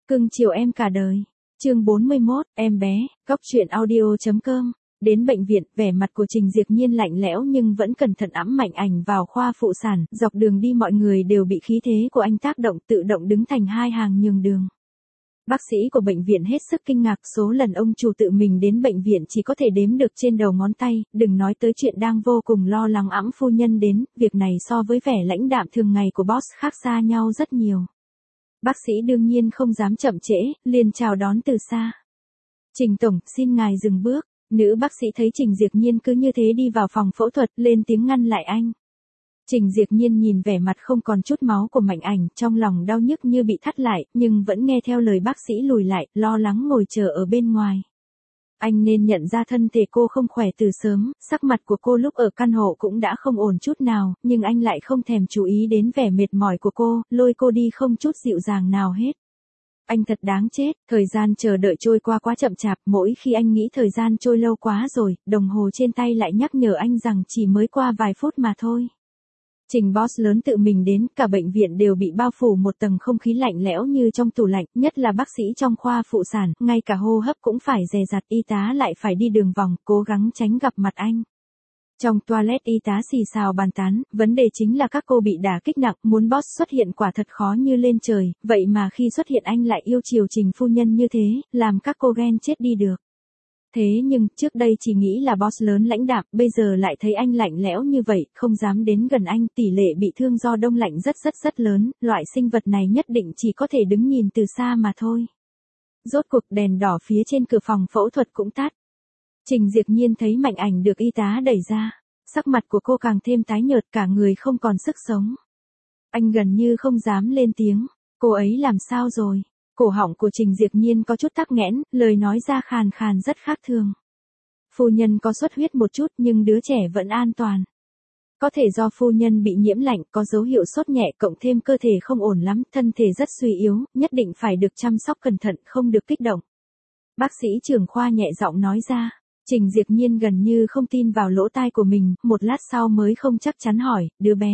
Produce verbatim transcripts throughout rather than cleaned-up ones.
Cưng chiều em cả đời. Chương bốn mươi mốt, em bé, góc truyện audio.com. Đến bệnh viện, vẻ mặt của Trình Diệp Nhiên lạnh lẽo nhưng vẫn cẩn thận ẵm Mạnh Ảnh vào khoa phụ sản, dọc đường đi mọi người đều bị khí thế của anh tác động, tự động đứng thành hai hàng nhường đường. Bác sĩ của bệnh viện hết sức kinh ngạc, số lần ông chủ tự mình đến bệnh viện chỉ có thể đếm được trên đầu ngón tay, đừng nói tới chuyện đang vô cùng lo lắng ẵm phu nhân đến, việc này so với vẻ lãnh đạm thường ngày của boss khác xa nhau rất nhiều. Bác sĩ đương nhiên không dám chậm trễ, liền chào đón từ xa. Trình tổng, xin ngài dừng bước. Nữ bác sĩ thấy Trình Diệp Nhiên cứ như thế đi vào phòng phẫu thuật, lên tiếng ngăn lại anh. Trình Diệp Nhiên nhìn vẻ mặt không còn chút máu của Mạnh Ảnh, trong lòng đau nhức như bị thắt lại, nhưng vẫn nghe theo lời bác sĩ lùi lại, lo lắng ngồi chờ ở bên ngoài. Anh nên nhận ra thân thể cô không khỏe từ sớm, sắc mặt của cô lúc ở căn hộ cũng đã không ổn chút nào, nhưng anh lại không thèm chú ý đến vẻ mệt mỏi của cô, lôi cô đi không chút dịu dàng nào hết. Anh thật đáng chết, thời gian chờ đợi trôi qua quá chậm chạp, mỗi khi anh nghĩ thời gian trôi lâu quá rồi, đồng hồ trên tay lại nhắc nhở anh rằng chỉ mới qua vài phút mà thôi. Trình boss lớn tự mình đến, cả bệnh viện đều bị bao phủ một tầng không khí lạnh lẽo như trong tủ lạnh, nhất là bác sĩ trong khoa phụ sản, ngay cả hô hấp cũng phải dè dặt, y tá lại phải đi đường vòng, cố gắng tránh gặp mặt anh. Trong toilet y tá xì xào bàn tán, vấn đề chính là các cô bị đả kích nặng, muốn boss xuất hiện quả thật khó như lên trời, vậy mà khi xuất hiện anh lại yêu chiều Trình phu nhân như thế, làm các cô ghen chết đi được. Thế nhưng, trước đây chỉ nghĩ là boss lớn lãnh đạm, bây giờ lại thấy anh lạnh lẽo như vậy, không dám đến gần anh, tỷ lệ bị thương do đông lạnh rất rất rất lớn, loại sinh vật này nhất định chỉ có thể đứng nhìn từ xa mà thôi. Rốt cuộc đèn đỏ phía trên cửa phòng phẫu thuật cũng tắt. Trình Diệp Nhiên thấy Mạnh Ảnh được y tá đẩy ra, sắc mặt của cô càng thêm tái nhợt, cả người không còn sức sống. Anh gần như không dám lên tiếng, cô ấy làm sao rồi? Cổ họng của Trình Diệp Nhiên có chút tắc nghẽn, lời nói ra khàn khàn rất khác thường. Phu nhân có xuất huyết một chút nhưng đứa trẻ vẫn an toàn. Có thể do phu nhân bị nhiễm lạnh, có dấu hiệu sốt nhẹ cộng thêm cơ thể không ổn lắm, thân thể rất suy yếu, nhất định phải được chăm sóc cẩn thận, không được kích động. Bác sĩ trưởng khoa nhẹ giọng nói ra. Trình Diệp Nhiên gần như không tin vào lỗ tai của mình, một lát sau mới không chắc chắn hỏi, đứa bé.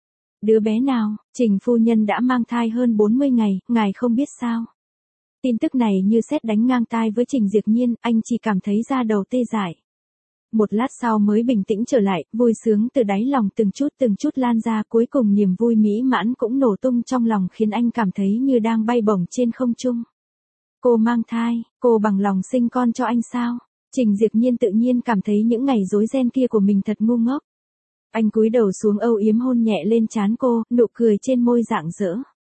Đứa bé nào? Trình phu nhân đã mang thai hơn bốn mươi ngày, ngài không biết sao? Tin tức này như sét đánh ngang tai với Trình Diệp Nhiên, anh chỉ cảm thấy da đầu tê dại. Một lát sau mới bình tĩnh trở lại, vui sướng từ đáy lòng từng chút từng chút lan ra, cuối cùng niềm vui mỹ mãn cũng nổ tung trong lòng khiến anh cảm thấy như đang bay bổng trên không trung. Cô mang thai, cô bằng lòng sinh con cho anh sao? Trình Diệp Nhiên tự nhiên cảm thấy những ngày rối ren kia của mình thật ngu ngốc. Anh cúi đầu xuống âu yếm hôn nhẹ lên trán cô, nụ cười trên môi rạng rỡ.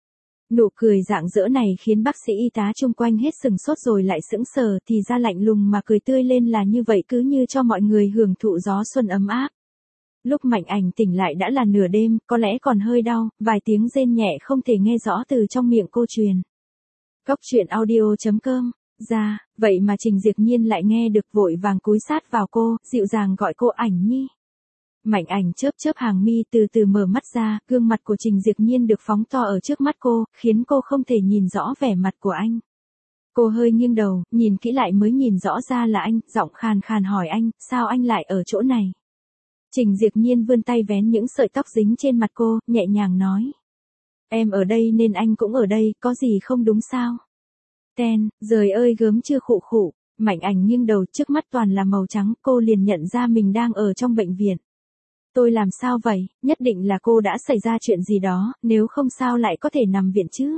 Nụ cười rạng rỡ này khiến bác sĩ y tá chung quanh hết sừng sốt rồi lại sững sờ, thì ra lạnh lùng mà cười tươi lên là như vậy, cứ như cho mọi người hưởng thụ gió xuân ấm áp. Lúc Mạnh Ảnh tỉnh lại đã là nửa đêm, có lẽ còn hơi đau, vài tiếng rên nhẹ không thể nghe rõ từ trong miệng cô truyền. Góc truyện audio.com. Ra, vậy mà Trình Diệp Nhiên lại nghe được, vội vàng cúi sát vào cô, dịu dàng gọi cô Ảnh nhi. Mạnh Ảnh chớp chớp hàng mi từ từ mở mắt ra, gương mặt của Trình Diệp Nhiên được phóng to ở trước mắt cô, khiến cô không thể nhìn rõ vẻ mặt của anh. Cô hơi nghiêng đầu, nhìn kỹ lại mới nhìn rõ ra là anh, giọng khàn khàn hỏi anh, sao anh lại ở chỗ này? Trình Diệp Nhiên vươn tay vén những sợi tóc dính trên mặt cô, nhẹ nhàng nói. Em ở đây nên anh cũng ở đây, có gì không đúng sao? Ten, rời ơi gớm chưa khụ khụ. Mạnh Ảnh nghiêng đầu, trước mắt toàn là màu trắng, cô liền nhận ra mình đang ở trong bệnh viện. Tôi làm sao vậy, nhất định là cô đã xảy ra chuyện gì đó, nếu không sao lại có thể nằm viện chứ.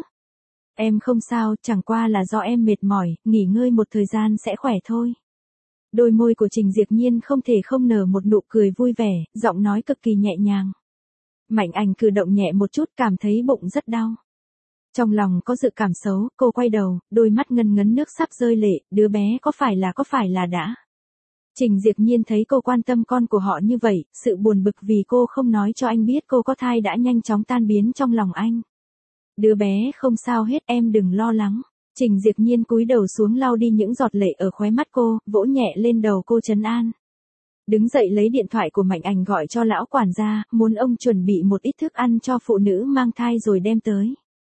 Em không sao, chẳng qua là do em mệt mỏi, nghỉ ngơi một thời gian sẽ khỏe thôi. Đôi môi của Trình Diệp Nhiên không thể không nở một nụ cười vui vẻ, giọng nói cực kỳ nhẹ nhàng. Mạnh Ảnh cử động nhẹ một chút, cảm thấy bụng rất đau. Trong lòng có dự cảm xấu, cô quay đầu, đôi mắt ngân ngấn nước sắp rơi lệ, đứa bé có phải là có phải là đã. Trình Diệp Nhiên thấy cô quan tâm con của họ như vậy, sự buồn bực vì cô không nói cho anh biết cô có thai đã nhanh chóng tan biến trong lòng anh. Đứa bé không sao hết, em đừng lo lắng. Trình Diệp Nhiên cúi đầu xuống lau đi những giọt lệ ở khóe mắt cô, vỗ nhẹ lên đầu cô trấn an. Đứng dậy lấy điện thoại của Mạnh Ảnh gọi cho lão quản gia, muốn ông chuẩn bị một ít thức ăn cho phụ nữ mang thai rồi đem tới.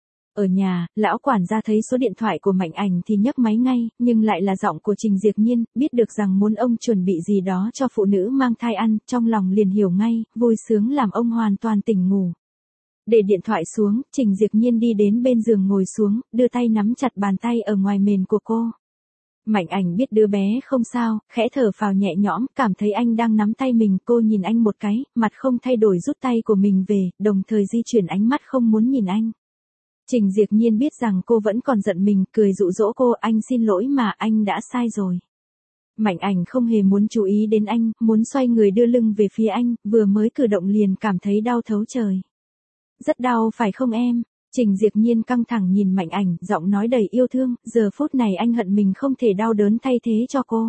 Ở nhà, lão quản gia thấy số điện thoại của Mạnh Ảnh thì nhấc máy ngay, nhưng lại là giọng của Trình Diệp Nhiên, biết được rằng muốn ông chuẩn bị gì đó cho phụ nữ mang thai ăn, trong lòng liền hiểu ngay, vui sướng làm ông hoàn toàn tỉnh ngủ. Để điện thoại xuống, Trình Diệp Nhiên đi đến bên giường ngồi xuống, đưa tay nắm chặt bàn tay ở ngoài mền của cô. Mạnh Ảnh biết đứa bé không sao, khẽ thở phào nhẹ nhõm, cảm thấy anh đang nắm tay mình, cô nhìn anh một cái, mặt không thay đổi rút tay của mình về, đồng thời di chuyển ánh mắt không muốn nhìn anh. Trình Diệp Nhiên biết rằng cô vẫn còn giận mình, cười dụ dỗ cô, anh xin lỗi mà, anh đã sai rồi. Mạnh Ảnh không hề muốn chú ý đến anh, muốn xoay người đưa lưng về phía anh, vừa mới cử động liền cảm thấy đau thấu trời. Rất đau phải không em? Trình Diệp Nhiên căng thẳng nhìn Mạnh Ảnh, giọng nói đầy yêu thương, giờ phút này anh hận mình không thể đau đớn thay thế cho cô.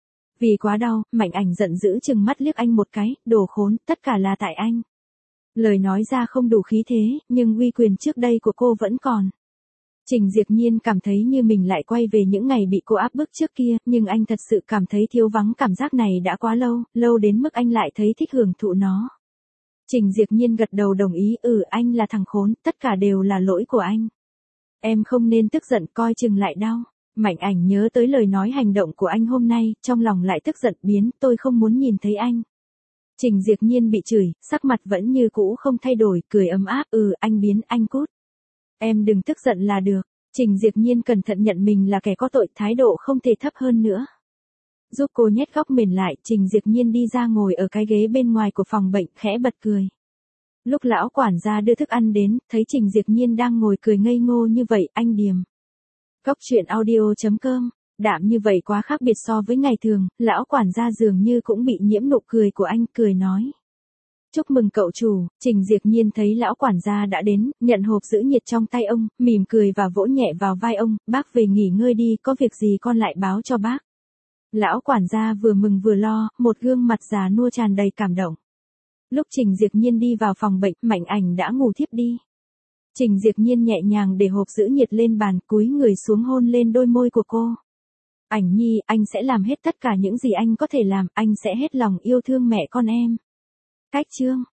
Vì quá đau, Mạnh Ảnh giận dữ trừng mắt liếc anh một cái, đồ khốn, tất cả là tại anh. Lời nói ra không đủ khí thế, nhưng uy quyền trước đây của cô vẫn còn. Trình Diệp Nhiên cảm thấy như mình lại quay về những ngày bị cô áp bức trước kia, nhưng anh thật sự cảm thấy thiếu vắng cảm giác này đã quá lâu, lâu đến mức anh lại thấy thích hưởng thụ nó. Trình Diệp Nhiên gật đầu đồng ý, ừ anh là thằng khốn, tất cả đều là lỗi của anh. Em không nên tức giận, coi chừng lại đau. Mạnh Ảnh nhớ tới lời nói hành động của anh hôm nay, trong lòng lại tức giận biến, tôi không muốn nhìn thấy anh. Trình Diệp Nhiên bị chửi, sắc mặt vẫn như cũ không thay đổi, cười ấm áp, ừ anh biến, anh cút. Em đừng tức giận là được. Trình Diệp Nhiên cẩn thận nhận mình là kẻ có tội, thái độ không thể thấp hơn nữa. Giúp cô nhét góc mền lại, Trình Diệp Nhiên đi ra ngồi ở cái ghế bên ngoài của phòng bệnh, khẽ bật cười. Lúc lão quản gia đưa thức ăn đến, thấy Trình Diệp Nhiên đang ngồi cười ngây ngô như vậy, anh điềm. Cốc truyện audio chấm com, đạm như vậy quá khác biệt so với ngày thường, lão quản gia dường như cũng bị nhiễm nụ cười của anh, cười nói. Chúc mừng cậu chủ. Trình Diệp Nhiên thấy lão quản gia đã đến, nhận hộp giữ nhiệt trong tay ông, mỉm cười và vỗ nhẹ vào vai ông, bác về nghỉ ngơi đi, có việc gì con lại báo cho bác. Lão quản gia vừa mừng vừa lo, một gương mặt già nua tràn đầy cảm động. Lúc Trình Diệp Nhiên đi vào phòng bệnh, Mạnh Ảnh đã ngủ thiếp đi. Trình Diệp Nhiên nhẹ nhàng để hộp giữ nhiệt lên bàn, cúi người xuống hôn lên đôi môi của cô. Ảnh nhi, anh sẽ làm hết tất cả những gì anh có thể làm, anh sẽ hết lòng yêu thương mẹ con em. Cách chương